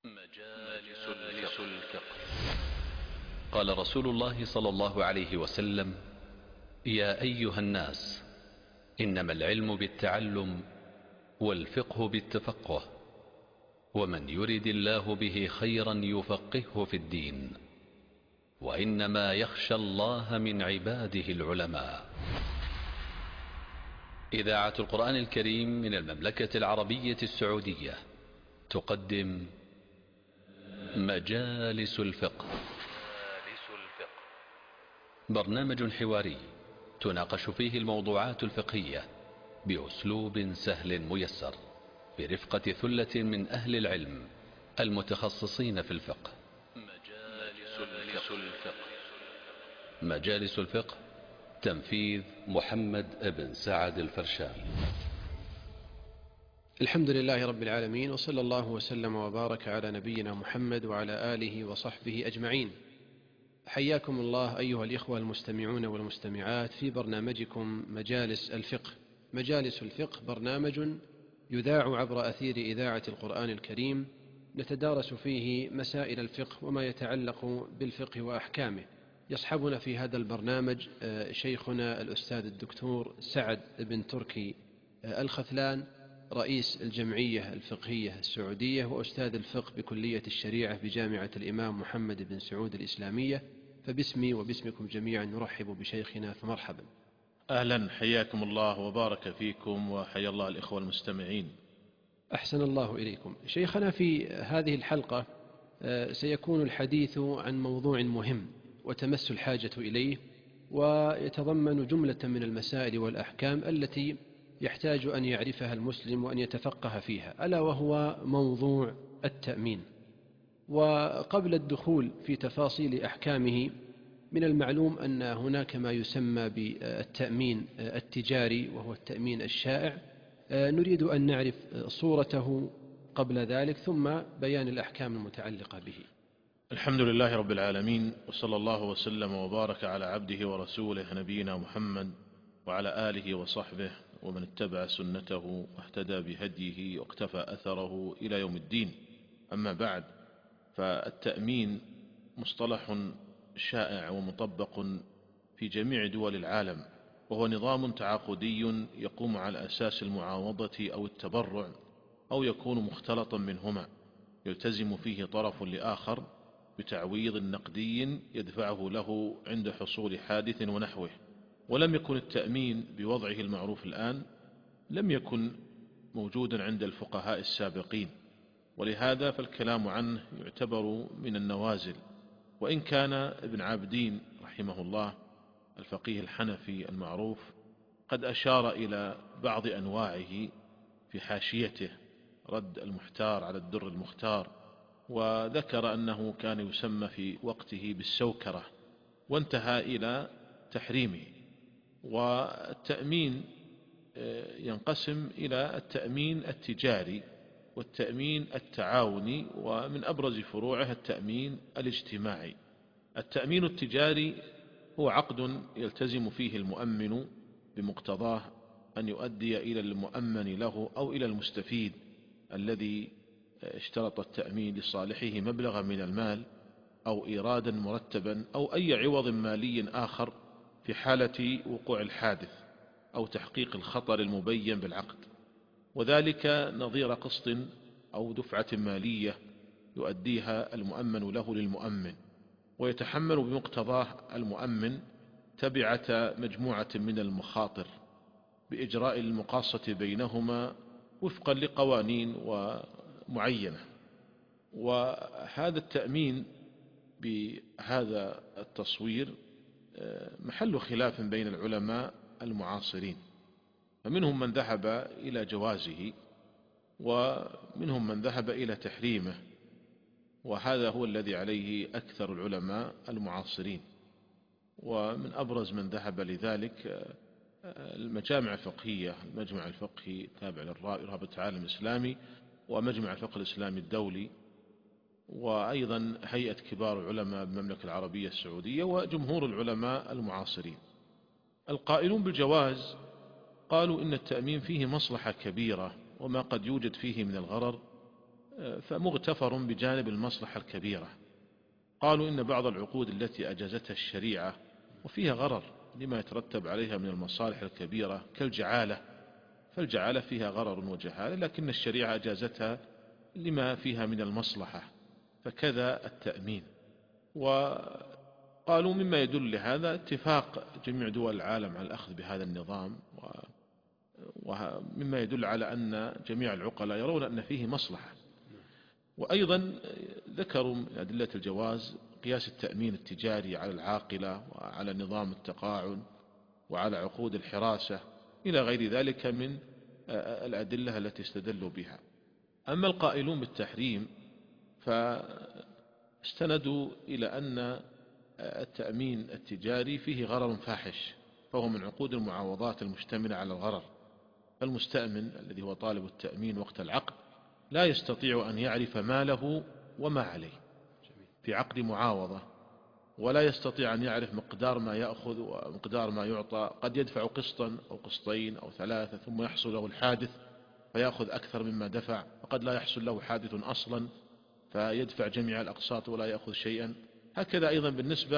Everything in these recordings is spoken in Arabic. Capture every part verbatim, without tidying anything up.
مجالس الفقه. قال رسول الله صلى الله عليه وسلم: يا أيها الناس، إنما العلم بالتعلم والفقه بالتفقه، ومن يرد الله به خيرا يفقهه في الدين، وإنما يخشى الله من عباده العلماء. إذاعة القرآن الكريم من المملكة العربية السعودية تقدم مجالس الفقه. برنامج حواري تناقش فيه الموضوعات الفقهية بأسلوب سهل ميسر، برفقة ثلة من أهل العلم المتخصصين في الفقه. مجالس الفقه. مجالس الفقه، تنفيذ محمد بن سعد الفرشان. الحمد لله رب العالمين، وصلى الله وسلم وبارك على نبينا محمد وعلى آله وصحبه أجمعين. حياكم الله أيها الإخوة المستمعون والمستمعات في برنامجكم مجالس الفقه. مجالس الفقه برنامج يذاع عبر أثير إذاعة القرآن الكريم، نتدارس فيه مسائل الفقه وما يتعلق بالفقه وأحكامه. يصحبنا في هذا البرنامج شيخنا الأستاذ الدكتور سعد بن تركي الخثلان، رئيس الجمعية الفقهية السعودية وأستاذ الفقه بكلية الشريعة بجامعة الإمام محمد بن سعود الإسلامية. فباسمي وباسمكم جميعا نرحب بشيخنا، فمرحبا. أهلا، حياكم الله وبارك فيكم، وحيا الله الإخوة المستمعين. أحسن الله إليكم. شيخنا، في هذه الحلقة سيكون الحديث عن موضوع مهم وتمس الحاجة إليه، ويتضمن جملة من المسائل والأحكام التي يحتاج أن يعرفها المسلم وأن يتفقه فيها، ألا وهو موضوع التأمين. وقبل الدخول في تفاصيل أحكامه، من المعلوم أن هناك ما يسمى بالتأمين التجاري وهو التأمين الشائع. نريد أن نعرف صورته قبل ذلك، ثم بيان الأحكام المتعلقة به. الحمد لله رب العالمين، وصلى الله وسلم وبارك على عبده ورسوله نبينا محمد وعلى آله وصحبه ومن اتبع سنته واهتدى بهديه واقتفى أثره إلى يوم الدين. أما بعد، فالتأمين مصطلح شائع ومطبق في جميع دول العالم، وهو نظام تعاقدي يقوم على أساس المعاوضة أو التبرع، أو يكون مختلطا منهما، يلتزم فيه طرف لآخر بتعويض نقدي يدفعه له عند حصول حادث ونحوه. ولم يكن التأمين بوضعه المعروف الآن لم يكن موجودا عند الفقهاء السابقين، ولهذا فالكلام عنه يعتبر من النوازل. وإن كان ابن عابدين رحمه الله الفقيه الحنفي المعروف قد أشار إلى بعض أنواعه في حاشيته رد المحتار على الدر المختار، وذكر أنه كان يسمى في وقته بالسوكرة، وانتهى إلى تحريمه. والتأمين ينقسم إلى التأمين التجاري والتأمين التعاوني، ومن أبرز فروعه التأمين الاجتماعي. التأمين التجاري هو عقد يلتزم فيه المؤمن بمقتضاه أن يؤدي إلى المؤمن له أو إلى المستفيد الذي اشترط التأمين لصالحه مبلغا من المال أو إيرادا مرتبا أو أي عوض مالي آخر في حالة وقوع الحادث أو تحقيق الخطر المبين بالعقد، وذلك نظير قسط أو دفعة مالية يؤديها المؤمن له للمؤمن، ويتحمل بمقتضاه المؤمن تبعة مجموعة من المخاطر بإجراء المقاصة بينهما وفقا لقوانين ومعينة. وهذا التأمين بهذا التصوير محل خلاف بين العلماء المعاصرين، فمنهم من ذهب إلى جوازه ومنهم من ذهب إلى تحريمه، وهذا هو الذي عليه أكثر العلماء المعاصرين. ومن أبرز من ذهب لذلك المجامع الفقهية، المجمع الفقهي تابع لرابطة العالم الإسلامي، ومجمع الفقه الإسلامي الدولي، وأيضا هيئة كبار العلماء بالمملكة العربية السعودية، وجمهور العلماء المعاصرين. القائلون بالجواز قالوا إن التأمين فيه مصلحة كبيرة، وما قد يوجد فيه من الغرر فمغتفر بجانب المصلحة الكبيرة. قالوا إن بعض العقود التي أجازتها الشريعة وفيها غرر لما يترتب عليها من المصالح الكبيرة كالجعالة، فالجعالة فيها غرر وجهالة، لكن الشريعة أجازتها لما فيها من المصلحة، فكذا التأمين. وقالوا مما يدل لهذا اتفاق جميع دول العالم على الأخذ بهذا النظام، ومما يدل على أن جميع العقلاء يرون أن فيه مصلحة. وأيضا ذكروا من أدلة الجواز قياس التأمين التجاري على العاقلة وعلى نظام التقاعد وعلى عقود الحراسة إلى غير ذلك من الأدلة التي استدلوا بها. أما القائلون بالتحريم فاستندوا إلى أن التأمين التجاري فيه غرر فاحش، فهو من عقود المعاوضات المشتملة على الغرر. المستأمن الذي هو طالب التأمين وقت العقد لا يستطيع أن يعرف ما له وما عليه في عقد معاوضة، ولا يستطيع أن يعرف مقدار ما يأخذ ومقدار ما يعطى. قد يدفع قسطا أو قسطين أو ثلاثة ثم يحصل له الحادث فيأخذ أكثر مما دفع، وقد لا يحصل له حادث أصلا فيدفع جميع الأقساط ولا يأخذ شيئا. هكذا أيضا بالنسبة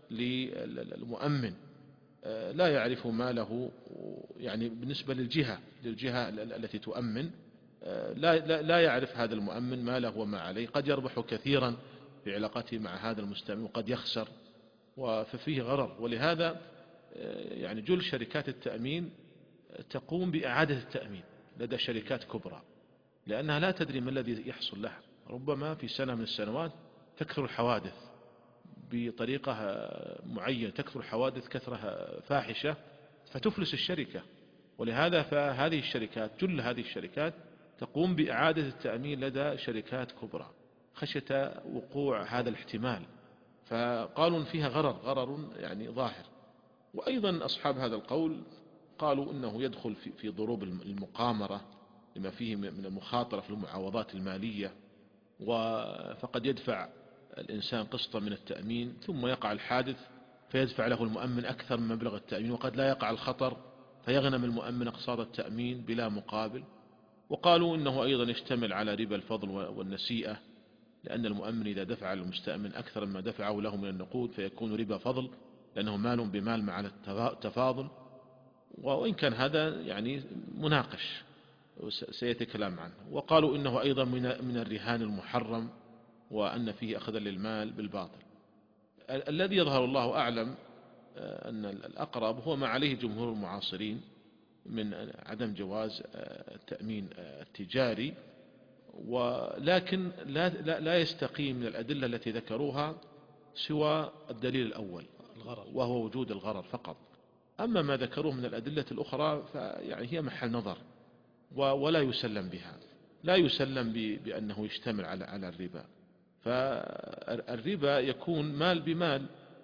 للمؤمن لا يعرف ما له، يعني بالنسبة للجهة للجهة التي تؤمن لا, لا, لا يعرف هذا المؤمن ما له وما عليه. قد يربح كثيرا في علاقته مع هذا المستأمن وقد يخسر، ففيه غرر. ولهذا يعني جل شركات التأمين تقوم بإعادة التأمين لدى شركات كبرى، لأنها لا تدري ما الذي يحصل لها. ربما في سنة من السنوات تكثر الحوادث بطريقة معينة، تكثر الحوادث كثرة فاحشة فتفلس الشركة. ولهذا فهذه الشركات جل هذه الشركات تقوم بإعادة التأمين لدى شركات كبرى خشية وقوع هذا الاحتمال، فقالوا فيها غرر غرر يعني ظاهر. وأيضا أصحاب هذا القول قالوا إنه يدخل في, في ضروب المقامرة لما فيه من المخاطرة في المعاوضات المالية، فقد يدفع الإنسان قسطا من التأمين ثم يقع الحادث فيدفع له المؤمن أكثر من مبلغ التأمين، وقد لا يقع الخطر فيغنم المؤمن أقساط التأمين بلا مقابل. وقالوا إنه أيضا يشتمل على ربا الفضل والنسيئة، لأن المؤمن إذا دفع للمستأمن أكثر مما دفعه له من النقود فيكون ربا فضل، لأنه مال بمال مع التفاضل. وإن كان هذا يعني مناقش سيأتي كلام عنه. وقالوا إنه أيضا من الرهان المحرم، وأن فيه أخذ للمال بالباطل. الذي يظهر الله أعلم أن الأقرب هو ما عليه جمهور المعاصرين من عدم جواز التأمين التجاري، ولكن لا, لا, لا يستقيم من الأدلة التي ذكروها سوى الدليل الأول وهو وجود الغرر فقط. أما ما ذكروه من الأدلة الأخرى فيعني هي محل نظر ولا يسلم بها، لا يسلم بأنه يشتمل على على الربا. فالربا يكون مال بمال،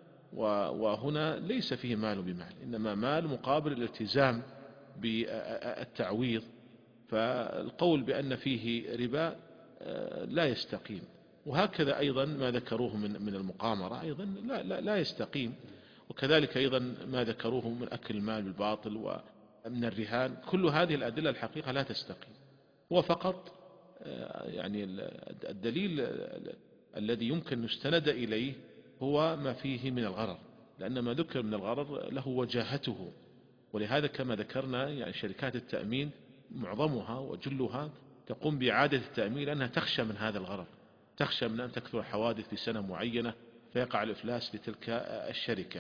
وهنا ليس فيه مال بمال، إنما مال مقابل الالتزام بالتعويض. فالقول بأن فيه ربا لا يستقيم. وهكذا أيضا ما ذكروه من من المقامرة أيضا لا, لا, لا يستقيم. وكذلك أيضا ما ذكروه من أكل المال بالباطل ومن الرهان، كل هذه الأدلة الحقيقة لا تستقيم. هو فقط يعني الدليل الذي يمكن نستند إليه هو ما فيه من الغرر، لأن ما ذكر من الغرر له وجاهته. ولهذا كما ذكرنا يعني شركات التأمين معظمها وجلها تقوم بإعادة التأمين لأنها تخشى من هذا الغرر، تخشى من أن تكثر حوادث في سنة معينة فيقع الإفلاس لتلك الشركة.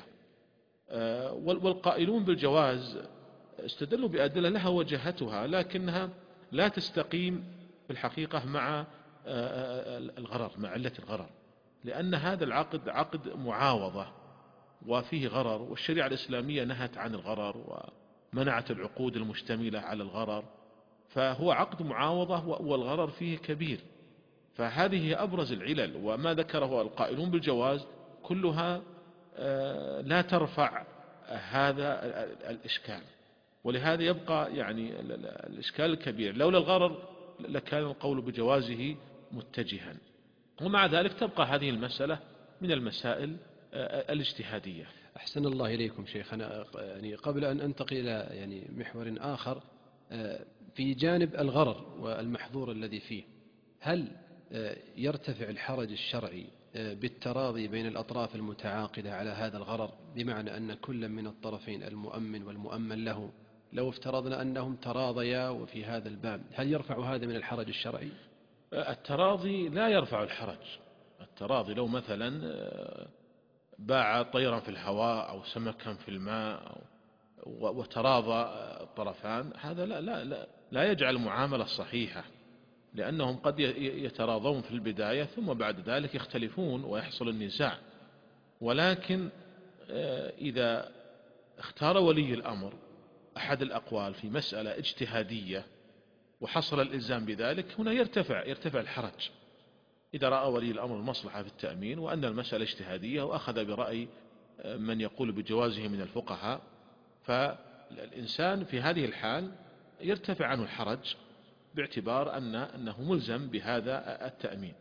والقائلون بالجواز استدلوا بأدلة لها وجهتها، لكنها لا تستقيم في الحقيقة مع الغرر، مع علة الغرر، لأن هذا العقد عقد معاوضة وفيه غرر، والشريعة الإسلامية نهت عن الغرر ومنعت العقود المشتملة على الغرر، فهو عقد معاوضة والغرر فيه كبير. فهذه هي أبرز العلل، وما ذكره القائلون بالجواز كلها لا ترفع هذا الإشكال. ولهذا يبقى يعني الإشكال الكبير، لولا الغرر لكان القول بجوازه متجها. ومع ذلك تبقى هذه المسألة من المسائل الاجتهادية. أحسن الله إليكم شيخنا. يعني قبل أن أنتقل إلى يعني محور آخر في جانب الغرر والمحظور الذي فيه، هل يرتفع الحرج الشرعي بالتراضي بين الأطراف المتعاقدة على هذا الغرر، بمعنى أن كل من الطرفين المؤمن والمؤمن له لو افترضنا أنهم تراضيا وفي هذا الباب، هل يرفع هذا من الحرج الشرعي؟ التراضي لا يرفع الحرج. التراضي لو مثلا باع طيرا في الهواء أو سمكا في الماء وتراضى الطرفان، هذا لا, لا, لا, لا يجعل معاملة صحيحة، لأنهم قد يتراضون في البداية ثم بعد ذلك يختلفون ويحصل النزاع. ولكن إذا اختار ولي الأمر أحد الأقوال في مسألة اجتهادية وحصل الإلزام بذلك، هنا يرتفع يرتفع الحرج. إذا رأى ولي الأمر المصلحة في التأمين وأن المسألة اجتهادية وأخذ برأي من يقول بجوازه من الفقهاء، فالإنسان في هذه الحال يرتفع عنه الحرج باعتبار أن أنه ملزم بهذا التأمين.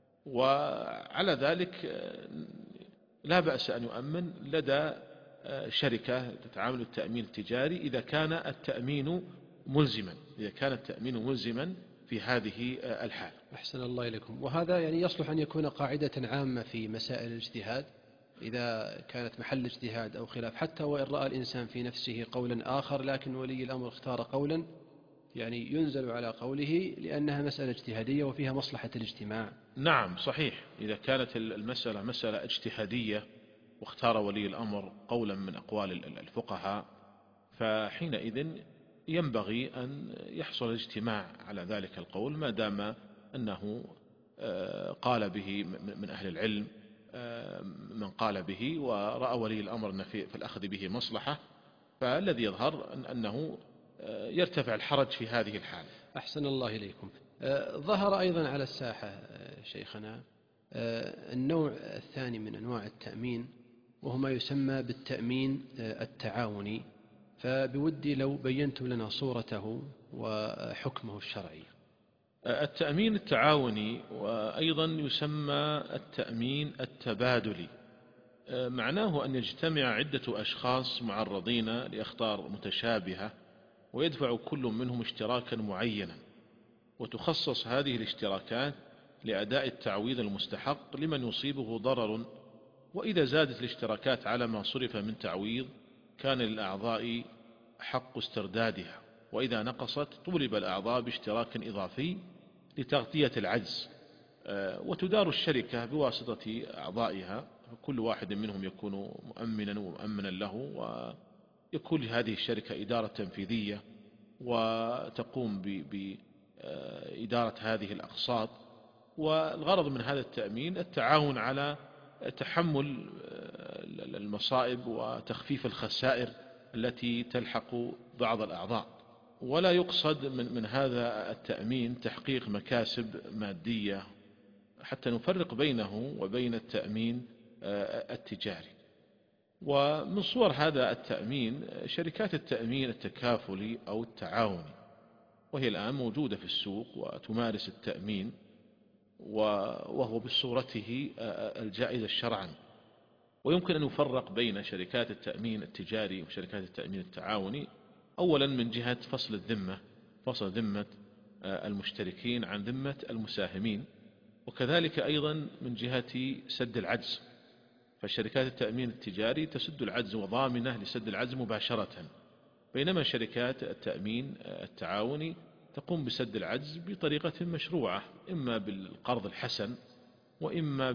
وعلى ذلك لا بأس أن يؤمن لدى شركة تتعامل بالتأمين التجاري إذا كان التأمين ملزما إذا كان التأمين ملزما في هذه الحال. أحسن الله إليكم. وهذا يعني يصلح أن يكون قاعدة عامة في مسائل الاجتهاد، إذا كانت محل اجتهاد أو خلاف، حتى وإن رأى الإنسان في نفسه قولا آخر لكن ولي الأمر اختار قولا يعني ينزل على قوله لأنها مسألة اجتهادية وفيها مصلحة الاجتماع. نعم صحيح. إذا كانت المسألة مسألة اجتهادية واختار ولي الأمر قولا من أقوال الفقهاء، فحينئذ ينبغي أن يحصل الاجتماع على ذلك القول ما دام أنه قال به من أهل العلم من قال به ورأى ولي الأمر أن في الأخذ به مصلحة، فالذي يظهر أنه يرتفع الحرج في هذه الحال. أحسن الله إليكم. ظهر أيضا على الساحة شيخنا النوع الثاني من أنواع التأمين، وهو ما يسمى بالتأمين التعاوني، فبودي لو بينتم لنا صورته وحكمه الشرعي. التأمين التعاوني وأيضا يسمى التأمين التبادلي، معناه أن يجتمع عدة أشخاص معرضين لأخطار متشابهة ويدفع كل منهم اشتراكا معينا، وتخصص هذه الاشتراكات لأداء التعويض المستحق لمن يصيبه ضرر، وإذا زادت الاشتراكات على ما صرف من تعويض كان للأعضاء حق استردادها، وإذا نقصت طولب الأعضاء باشتراك إضافي لتغطية العجز. وتدار الشركة بواسطة أعضائها، كل واحد منهم يكون مؤمنا ومؤمنا له، ويكون لهذه الشركة إدارة تنفيذية وتقوم بإدارة هذه الأقساط. والغرض من هذا التأمين التعاون على تحمل المصائب وتخفيف الخسائر التي تلحق بعض الأعضاء، ولا يقصد من, من هذا التأمين تحقيق مكاسب مادية، حتى نفرق بينه وبين التأمين التجاري. ومن صور هذا التأمين شركات التأمين التكافلي أو التعاوني، وهي الآن موجودة في السوق وتمارس التأمين، وهو بصورته الجائزة شرعا. ويمكن أن يفرق بين شركات التأمين التجاري وشركات التأمين التعاوني، أولا من جهة فصل الذمة، فصل ذمة المشتركين عن ذمة المساهمين، وكذلك أيضا من جهة سد العجز، فشركات التأمين التجاري تسد العجز وضامنة لسد العجز مباشرة، بينما شركات التأمين التعاوني تقوم بسد العجز بطريقة مشروعة، إما بالقرض الحسن وإما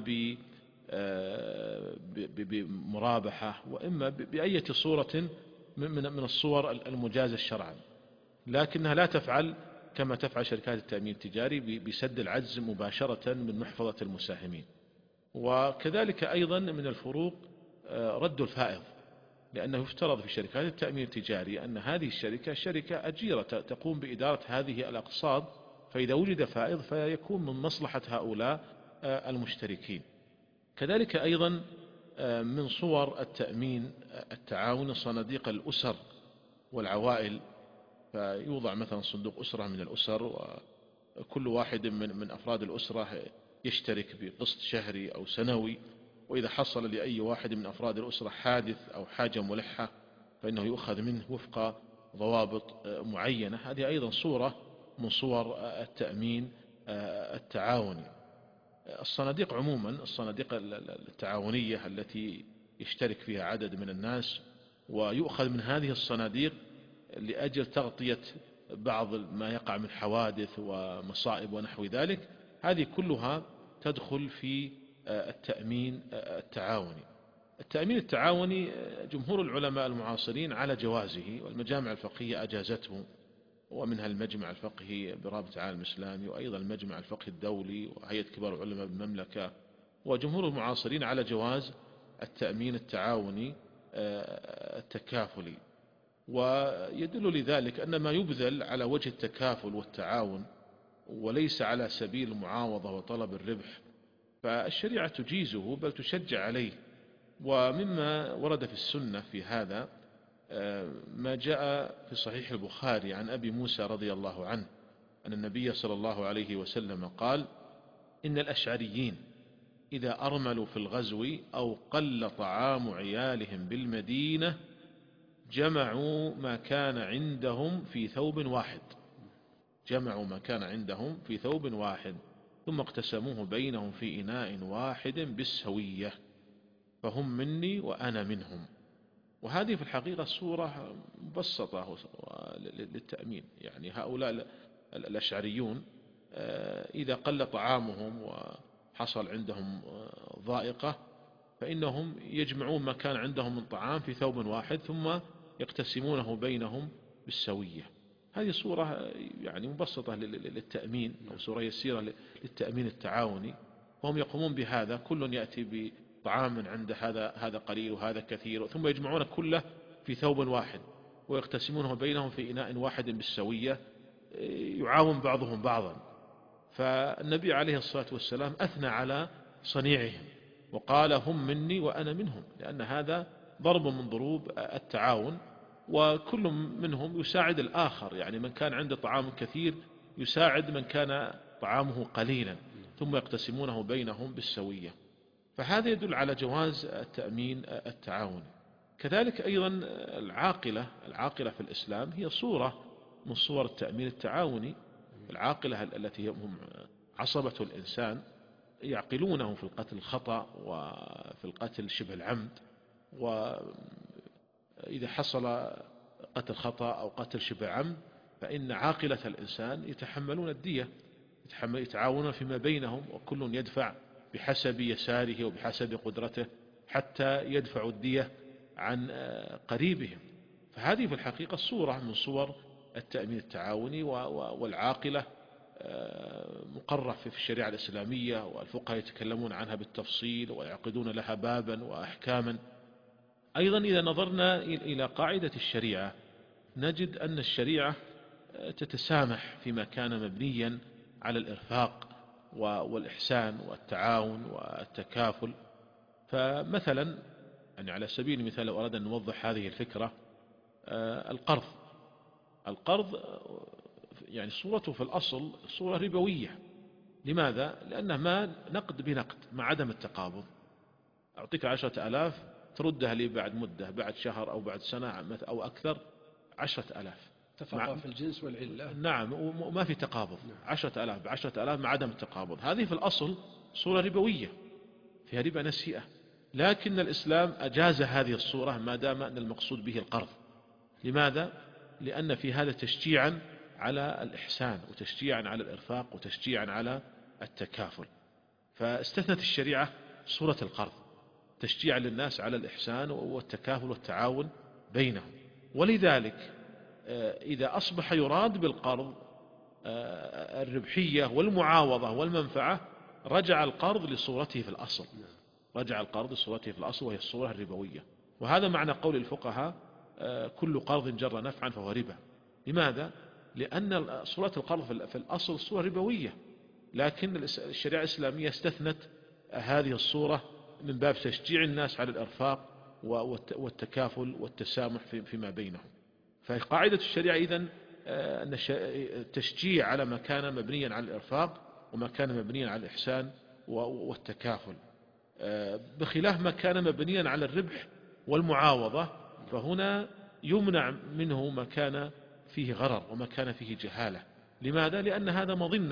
بمرابحة وإما بأية صورة من الصور المجازة شرعا، لكنها لا تفعل كما تفعل شركات التأمين التجاري بسد العجز مباشرة من محفظة المساهمين. وكذلك أيضا من الفروق رد الفائض، لأنه يفترض في شركات التأمين التجاري أن هذه الشركة شركة أجيرة تقوم بإدارة هذه الأقساط، فإذا وجد فائض فيكون من مصلحة هؤلاء المشتركين. كذلك أيضا من صور التأمين التعاون صناديق الأسر والعوائل، فيوضع مثلا صندوق أسرة من الأسر، وكل واحد من, من أفراد الأسرة يشترك بقسط شهري أو سنوي، وإذا حصل لأي واحد من أفراد الأسرة حادث أو حاجة ملحة فإنه يؤخذ منه وفق ضوابط معينة. هذه أيضا صورة من صور التأمين التعاوني. الصناديق عموما، الصناديق التعاونية التي يشترك فيها عدد من الناس ويؤخذ من هذه الصناديق لأجل تغطية بعض ما يقع من حوادث ومصائب ونحو ذلك، هذه كلها تدخل في التأمين التعاوني. التأمين التعاوني جمهور العلماء المعاصرين على جوازه، والمجامع الفقهية أجازته، ومنها المجمع الفقهي برابطة العالم الإسلامي، وأيضا المجمع الفقهي الدولي وهيئة كبار العلماء بالمملكة، وجمهور المعاصرين على جواز التأمين التعاوني التكافلي. ويدل لذلك أن ما يبذل على وجه التكافل والتعاون وليس على سبيل المعاوضة وطلب الربح فالشريعة تجيزه بل تشجع عليه. ومما ورد في السنة في هذا ما جاء في صحيح البخاري عن أبي موسى رضي الله عنه أن النبي صلى الله عليه وسلم قال: إن الأشعريين إذا أرملوا في الغزو أو قل طعام عيالهم بالمدينة جمعوا ما كان عندهم في ثوب واحد جمعوا ما كان عندهم في ثوب واحد ثم اقتسموه بينهم في إناء واحد بالسوية، فهم مني وأنا منهم. وهذه في الحقيقة صورة مبسطة للتأمين. يعني هؤلاء الأشعريون إذا قل طعامهم وحصل عندهم ضائقة فإنهم يجمعون ما كان عندهم من طعام في ثوب واحد ثم يقتسمونه بينهم بالسوية. هذه صورة يعني مبسطة للتأمين، أو صورة يسيرة للتأمين التعاوني، وهم يقومون بهذا، كل يأتي بطعام عند هذا هذا قليل وهذا كثير، ثم يجمعون كله في ثوب واحد ويقتسمونه بينهم في إناء واحد بالسوية، يعاون بعضهم بعضا. فالنبي عليه الصلاة والسلام أثنى على صنيعهم وقال: هم مني وأنا منهم، لأن هذا ضرب من ضروب التعاون، وكل منهم يساعد الآخر. يعني من كان عنده طعام كثير يساعد من كان طعامه قليلا، ثم يقتسمونه بينهم بالسوية. فهذا يدل على جواز التأمين التعاوني. كذلك أيضا العاقلة العاقلة في الإسلام هي صورة من صور التأمين التعاوني. العاقلة التي هم عصبة الإنسان يعقلونه في القتل الخطأ وفي القتل شبه العمد، وإذا حصل قتل خطأ أو قتل شبه عمد فإن عاقلة الإنسان يتحملون الدية، يتعاونون فيما بينهم، وكل يدفع بحسب يساره وبحسب قدرته حتى يدفعوا الدية عن قريبهم. فهذه في الحقيقة صورة من صور التأمين التعاوني، والعاقلة مقرة في الشريعة الإسلامية، والفقهاء يتكلمون عنها بالتفصيل ويعقدون لها بابا وأحكاما. أيضا إذا نظرنا إلى قاعدة الشريعة نجد أن الشريعة تتسامح فيما كان مبنيا على الإرفاق والإحسان والتعاون والتكافل. فمثلا يعني على سبيل المثال لو أردنا أن نوضح هذه الفكرة، القرض القرض يعني صورته في الأصل صورة ربوية. لماذا؟ لأنه ما نقد بنقد مع عدم التقابض. أعطيك عشرة ألاف تردها لي بعد مدة، بعد شهر أو بعد سنة أو أكثر، عشرة ألاف تفرق في الجنس والعلة. نعم، وما في تقابض. عشرة ألاف بعشرة ألاف مع عدم التقابض، هذه في الأصل صورة ربوية فيها ربا نسيئة. لكن الإسلام أجاز هذه الصورة ما دام أن المقصود به القرض. لماذا؟ لأن في هذا تشجيعا على الإحسان وتشجيعا على الإرفاق وتشجيعا على التكافل. فاستثنت الشريعة صورة القرض تشجيعا للناس على الإحسان والتكافل والتعاون بينهم. ولذلك إذا أصبح يراد بالقرض الربحية والمعاوضة والمنفعة رجع القرض لصورته في الأصل رجع القرض لصورته في الأصل وهي الصورة الربوية. وهذا معنى قول الفقهاء: كل قرض جر نفعا فهو ربا. لماذا؟ لأن صورة القرض في الأصل صورة ربوية، لكن الشريعة الإسلامية استثنت هذه الصورة من باب تشجيع الناس على الإرفاق والتكافل والتسامح فيما بينهم. فقاعدة الشريعة إذن أن التشجيع على ما كان مبنيا على الإرفاق وما كان مبنيا على الإحسان والتكافل، بخلاف ما كان مبنيا على الربح والمعاوضة، فهنا يمنع منه ما كان فيه غرر وما كان فيه جهالة. لماذا؟ لأن هذا مظنة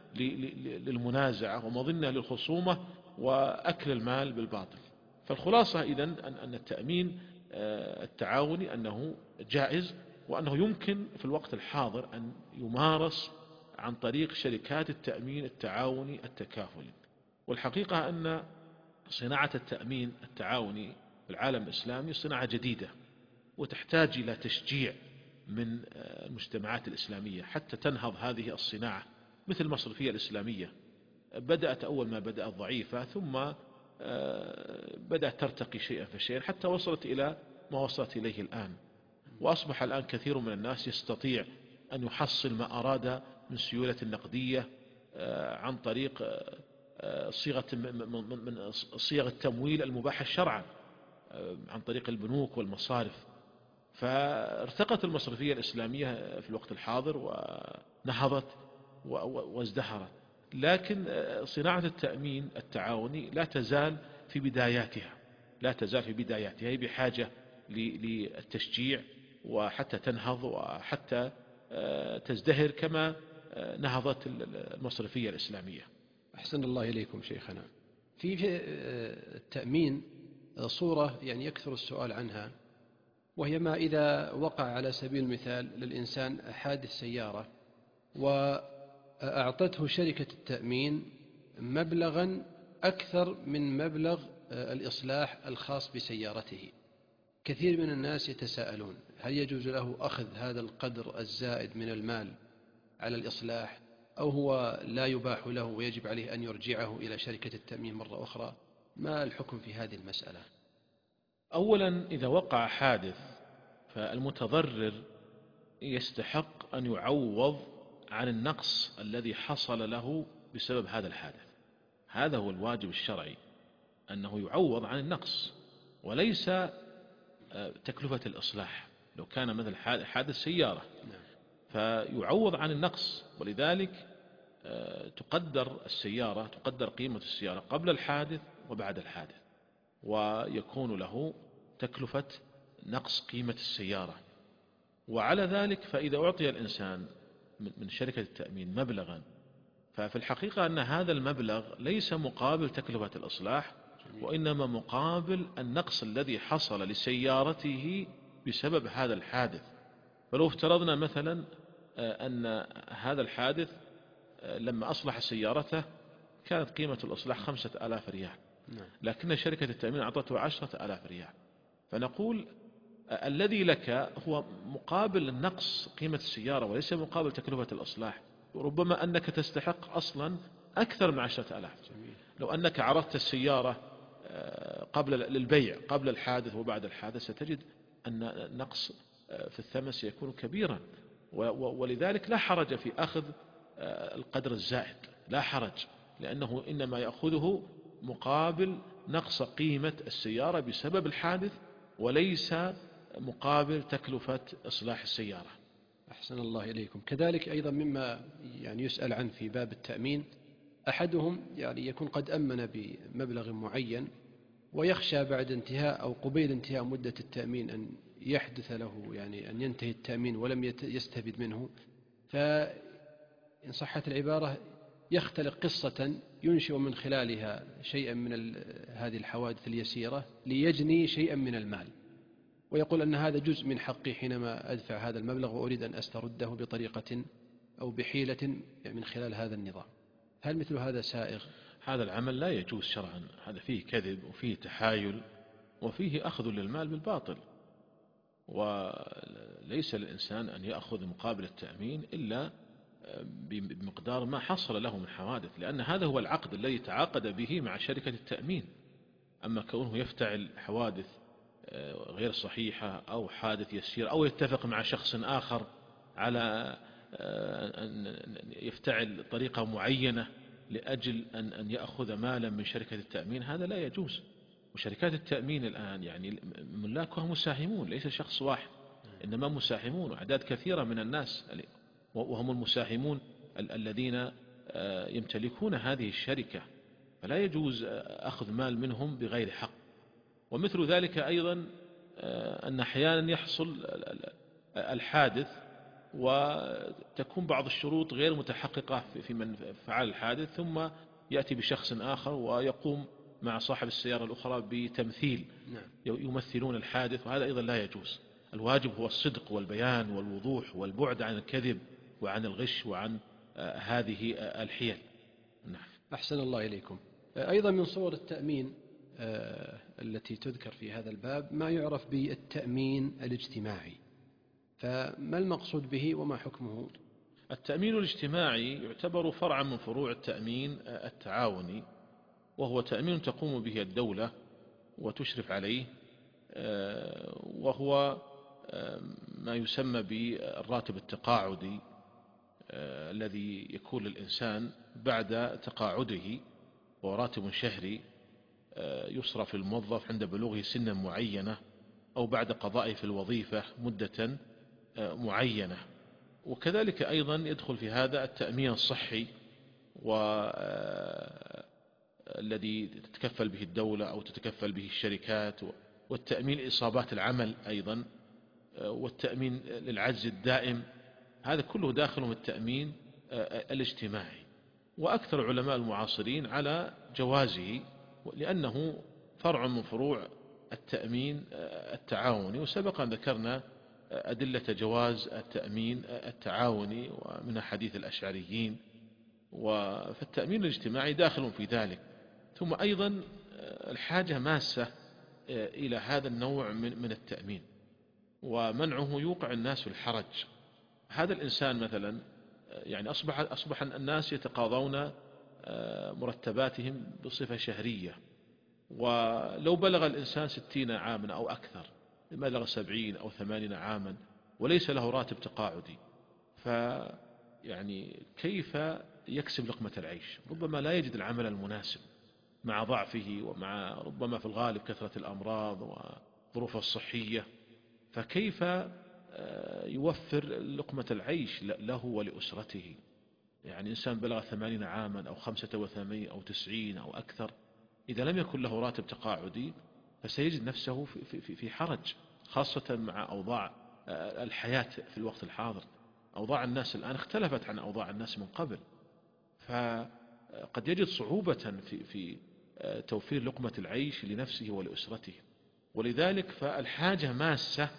للمنازعة ومظنة للخصومة وأكل المال بالباطل. فالخلاصة إذن أن التأمين التعاوني أنه جائز، وأنه يمكن في الوقت الحاضر أن يمارس عن طريق شركات التأمين التعاوني التكافلي. والحقيقة أن صناعة التأمين التعاوني في العالم الإسلامي صناعة جديدة، وتحتاج إلى تشجيع من المجتمعات الإسلامية حتى تنهض هذه الصناعة، مثل المصرفية الإسلامية بدأت أول ما بدأت ضعيفة، ثم بدأت ترتقي شيئا فشيئا حتى وصلت إلى ما وصلت إليه الآن. وأصبح الآن كثير من الناس يستطيع أن يحصل ما أراد من سيولة نقدية عن طريق صيغة من صيغ التمويل المباحة شرعا عن طريق البنوك والمصارف. فارتقت المصرفية الإسلامية في الوقت الحاضر ونهضت وازدهرت، لكن صناعة التأمين التعاوني لا تزال في بداياتها لا تزال في بداياتها هي بحاجة للتشجيع وحتى تنهض وحتى تزدهر كما نهضت المصرفية الإسلامية. أحسن الله إليكم شيخنا. في التأمين صورة يعني يكثر السؤال عنها، وهي ما إذا وقع على سبيل المثال للإنسان حادث سيارة وأعطته شركة التأمين مبلغا أكثر من مبلغ الإصلاح الخاص بسيارته. كثير من الناس يتساءلون هل يجوز له أخذ هذا القدر الزائد من المال على الإصلاح، أو هو لا يباح له ويجب عليه أن يرجعه إلى شركة التأمين مرة أخرى؟ ما الحكم في هذه المسألة؟ أولا، إذا وقع حادث فالمتضرر يستحق أن يعوض عن النقص الذي حصل له بسبب هذا الحادث. هذا هو الواجب الشرعي، أنه يعوض عن النقص وليس تكلفة الإصلاح. لو كان مثل حادث سيارة فيعوض عن النقص، ولذلك تقدر السيارة تقدر قيمة السيارة قبل الحادث وبعد الحادث، ويكون له تكلفة نقص قيمة السيارة. وعلى ذلك فإذا أعطي الإنسان من شركة التأمين مبلغا، ففي الحقيقة أن هذا المبلغ ليس مقابل تكلفة الإصلاح، وإنما مقابل النقص الذي حصل لسيارته بسبب هذا الحادث. فلو افترضنا مثلا أن هذا الحادث لما أصلح سيارته كانت قيمة الإصلاح خمسة آلاف ريال، لكن شركة التأمين أعطته عشرة آلاف ريال، فنقول الذي لك هو مقابل النقص قيمة السيارة وليس مقابل تكلفة الإصلاح. وربما أنك تستحق أصلا أكثر من عشرة آلاف. لو أنك عرضت السيارة قبل للبيع قبل الحادث وبعد الحادث ستجد أن النقص في الثمن سيكون كبيرا، ولذلك لا حرج في أخذ القدر الزائد، لا حرج، لأنه إنما يأخذه مقابل نقص قيمة السيارة بسبب الحادث وليس مقابل تكلفة إصلاح السيارة. أحسن الله إليكم. كذلك أيضا مما يعني يسأل عنه في باب التأمين، أحدهم يعني يكون قد أمن بمبلغ معين ويخشى بعد انتهاء أو قبيل انتهاء مدة التأمين أن يحدث له يعني أن ينتهي التأمين ولم يستفد منه، فإن صحت العبارة يختلق قصة ينشئ من خلالها شيئا من هذه الحوادث اليسيرة ليجني شيئا من المال، ويقول أن هذا جزء من حقي حينما أدفع هذا المبلغ وأريد أن أسترده بطريقة أو بحيلة من خلال هذا النظام. هل مثل هذا سائغ؟ هذا العمل لا يجوز شرعا، هذا فيه كذب وفيه تحايل وفيه أخذ للمال بالباطل، وليس للإنسان أن يأخذ مقابل التأمين إلا بمقدار ما حصل له من حوادث، لأن هذا هو العقد الذي تعاقد به مع شركة التأمين. أما كونه يفتعل حوادث غير صحيحة أو حادث يسير أو يتفق مع شخص آخر على أن يفتعل طريقة معينة لأجل أن أن يأخذ مالا من شركة التأمين، هذا لا يجوز. وشركات التأمين الآن يعني ملاكها مساهمون، ليس شخص واحد، إنما مساهمون وأعداد كثيرة من الناس، وهم المساهمون الذين يمتلكون هذه الشركة، فلا يجوز أخذ مال منهم بغير حق. ومثل ذلك أيضا أن أحيانا يحصل الحادث وتكون بعض الشروط غير متحققة في من فعل الحادث، ثم يأتي بشخص آخر ويقوم مع صاحب السيارة الأخرى بتمثيل، يمثلون الحادث، وهذا أيضا لا يجوز. الواجب هو الصدق والبيان والوضوح والبعد عن الكذب وعن الغش وعن هذه الحيل. نعم. أحسن الله إليكم. أيضا من صور التأمين التي تذكر في هذا الباب ما يعرف بالتأمين الاجتماعي، فما المقصود به وما حكمه؟ التأمين الاجتماعي يعتبر فرعا من فروع التأمين التعاوني، وهو تأمين تقوم به الدولة وتشرف عليه، وهو ما يسمى بالراتب التقاعدي الذي يكون للإنسان بعد تقاعده، وراتب شهري يصرف الموظف عند بلوغه سنا معينة أو بعد قضائه في الوظيفة مدة معينة. وكذلك أيضا يدخل في هذا التأمين الصحي والذي تتكفل به الدولة أو تتكفل به الشركات، والتأمين إصابات العمل أيضا، والتأمين للعجز الدائم، هذا كله داخل من التأمين الاجتماعي. وأكثر علماء المعاصرين على جوازه، لأنه فرع من فروع التأمين التعاوني، وسبق أن ذكرنا أدلة جواز التأمين التعاوني ومن حديث الأشعريين، فالتأمين الاجتماعي داخل في ذلك. ثم أيضا الحاجة ماسة إلى هذا النوع من التأمين، ومنعه يوقع الناس في الحرج. هذا الإنسان مثلا يعني أصبح, أصبح الناس يتقاضون مرتباتهم بصفة شهرية، ولو بلغ الإنسان ستين عاما أو أكثر، بلغ سبعين أو ثمانين عاما وليس له راتب تقاعدي، فيعني كيف يكسب لقمة العيش؟ ربما لا يجد العمل المناسب مع ضعفه، ومع ربما في الغالب كثرة الأمراض وظروفه الصحية، فكيف يوفر لقمة العيش له ولأسرته؟ يعني إنسان بلغ ثمانين عاما أو خمسة وثمانين أو تسعين أو أكثر، إذا لم يكن له راتب تقاعدي فسيجد نفسه في في حرج، خاصة مع أوضاع الحياة في الوقت الحاضر. أوضاع الناس الآن اختلفت عن أوضاع الناس من قبل، فقد يجد صعوبة في في توفير لقمة العيش لنفسه ولأسرته. ولذلك فالحاجة ماسة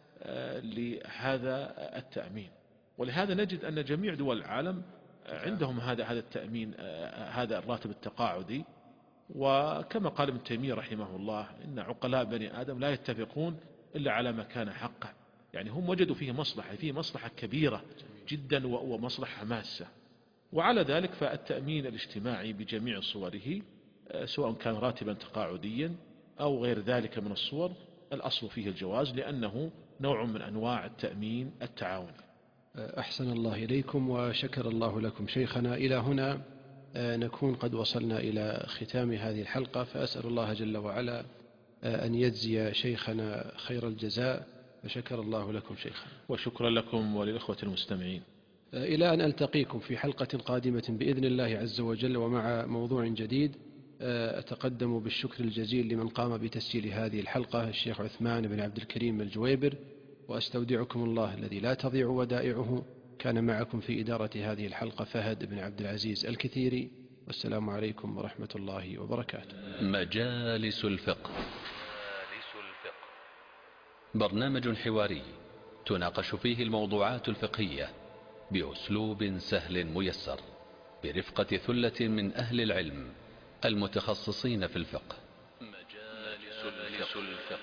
لهذا التأمين، ولهذا نجد أن جميع دول العالم عندهم هذا هذا التأمين، هذا الراتب التقاعدي. وكما قال ابن تيمية رحمه الله: إن عقلاء بني آدم لا يتفقون إلا على ما كان حقه. يعني هم وجدوا فيه مصلحة، فيه مصلحة كبيرة جدا ومصلحة ماسة. وعلى ذلك فالتأمين الاجتماعي بجميع صوره، سواء كان راتبا تقاعديا أو غير ذلك من الصور، الأصل فيه الجواز، لأنه نوع من أنواع التأمين التعاوني. أحسن الله إليكم وشكر الله لكم شيخنا. إلى هنا نكون قد وصلنا إلى ختام هذه الحلقة، فأسأل الله جل وعلا أن يجزي شيخنا خير الجزاء، فشكر الله لكم شيخنا. وشكرا لكم وللإخوة المستمعين. إلى أن ألتقيكم في حلقة قادمة بإذن الله عز وجل ومع موضوع جديد، أتقدم بالشكر الجزيل لمن قام بتسجيل هذه الحلقة، الشيخ عثمان بن عبد الكريم الجويبر، وأستودعكم الله الذي لا تضيع ودائعه. كان معكم في إدارة هذه الحلقة فهد بن عبد العزيز الكثيري، والسلام عليكم ورحمة الله وبركاته. مجالس الفقه، برنامج حواري تناقش فيه الموضوعات الفقهية بأسلوب سهل ميسر، برفقة ثلة من أهل العلم المتخصصين في الفقه. مجالس الفقه.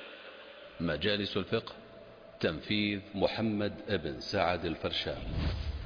مجالس الفقه، تنفيذ محمد بن سعد الفرشان.